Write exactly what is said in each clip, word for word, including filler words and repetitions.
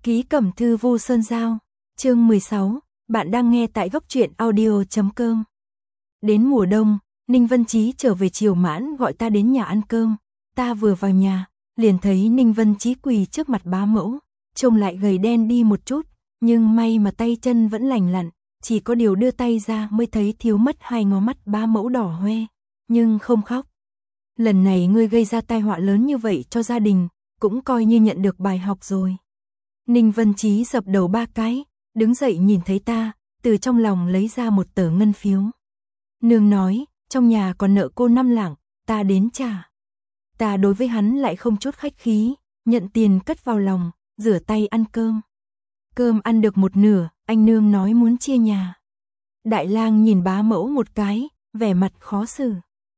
Ký Cẩm Thư Vu Sơn Giao, chương mười sáu, bạn đang nghe tại góc truyện audio chấm com. Đến mùa đông, Ninh Vân Chí trở về chiều mãn gọi ta đến nhà ăn cơm, ta vừa vào nhà, liền thấy Ninh Vân Chí quỳ trước mặt bá mẫu, trông lại gầy đen đi một chút, nhưng may mà tay chân vẫn lành lặn, chỉ có điều đưa tay ra mới thấy thiếu mất hai ngó mắt bá mẫu đỏ hoe, nhưng không khóc. Lần này ngươi gây ra tai họa lớn như vậy cho gia đình, cũng coi như nhận được bài học rồi. Ninh Vân Chí dập đầu ba cái, đứng dậy nhìn thấy ta, từ trong lòng lấy ra một tờ ngân phiếu. Nương nói, trong nhà còn nợ cô năm lạng, ta đến trả. Ta đối với hắn lại không chút khách khí, nhận tiền cất vào lòng, rửa tay ăn cơm. Cơm ăn được một nửa, anh nương nói muốn chia nhà. Đại lang nhìn bá mẫu một cái, vẻ mặt khó xử.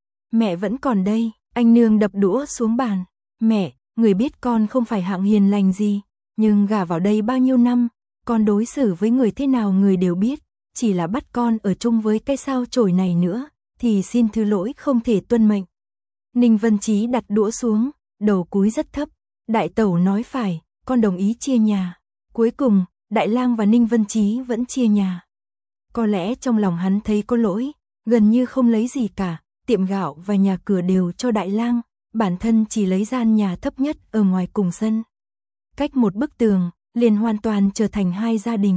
Mẹ vẫn còn đây, anh nương đập đũa xuống bàn. Mẹ, người biết con không phải hạng hiền lành gì, nhưng gả vào đây bao nhiêu năm, con đối xử với người thế nào người đều biết, chỉ là bắt con ở chung với cái sao chổi này nữa, thì xin thứ lỗi không thể tuân mệnh. Ninh Vân Chí đặt đũa xuống, đầu cúi rất thấp, đại tẩu nói phải, con đồng ý chia nhà. Cuối cùng, Đại lang và Ninh Vân Chí vẫn chia nhà. Có lẽ trong lòng hắn thấy có lỗi, gần như không lấy gì cả, tiệm gạo và nhà cửa đều cho Đại lang, bản thân chỉ lấy gian nhà thấp nhất ở ngoài cùng sân. Cách một bức tường, liền hoàn toàn trở thành hai gia đình.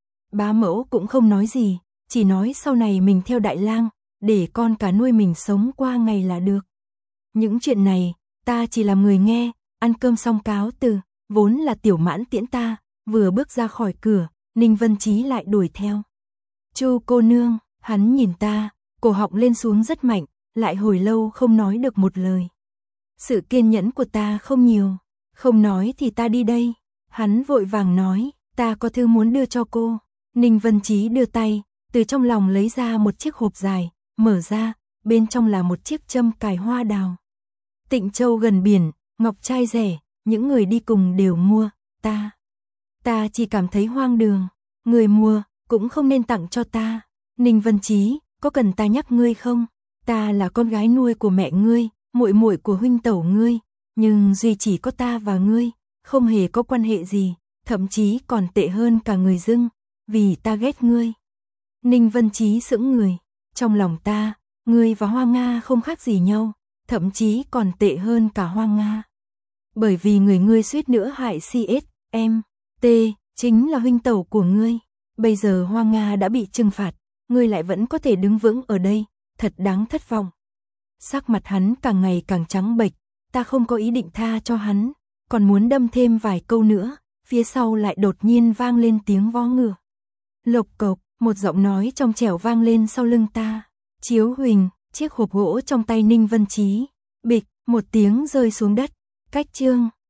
Bá mẫu cũng không nói gì, chỉ nói sau này mình theo Đại lang, để con cả nuôi mình sống qua ngày là được. Những chuyện này, ta chỉ làm người nghe, ăn cơm xong cáo từ, vốn là Tiểu Mãn tiễn ta, vừa bước ra khỏi cửa, Ninh Vân Chí lại đuổi theo. Chu cô nương, hắn nhìn ta, cổ họng lên xuống rất mạnh, lại hồi lâu không nói được một lời. Sự kiên nhẫn của ta không nhiều, không nói thì ta đi đây. Hắn vội vàng nói, ta có thư muốn đưa cho cô. Ninh Vân Chí đưa tay, từ trong lòng lấy ra một chiếc hộp dài, mở ra, bên trong là một chiếc châm cài hoa đào. Tịnh Châu gần biển, ngọc trai rẻ, những người đi cùng đều mua, ta. Ta chỉ cảm thấy hoang đường, người mua, cũng không nên tặng cho ta. Ninh Vân Chí, có cần ta nhắc ngươi không? Ta là con gái nuôi của mẹ ngươi, muội muội của huynh tẩu ngươi, nhưng duy chỉ có ta và ngươi, không hề có quan hệ gì, thậm chí còn tệ hơn cả người dưng, vì ta ghét ngươi. Ninh Vân Chí sững người, trong lòng ta, ngươi và Hoa Nga không khác gì nhau, thậm chí còn tệ hơn cả Hoa Nga. Bởi vì người ngươi suýt nữa hại xê ét em tê, chính là huynh tẩu của ngươi. Bây giờ Hoa Nga đã bị trừng phạt, ngươi lại vẫn có thể đứng vững ở đây, thật đáng thất vọng. Sắc mặt hắn càng ngày càng trắng bệch, ta không có ý định tha cho hắn, còn muốn đâm thêm vài câu nữa, phía sau lại đột nhiên vang lên tiếng vó ngựa. Lộc cộc, một giọng nói trong trẻo vang lên sau lưng ta. Chiếu Huỳnh, chiếc hộp gỗ trong tay Ninh Vân Chí, bịch, một tiếng rơi xuống đất, cách chương.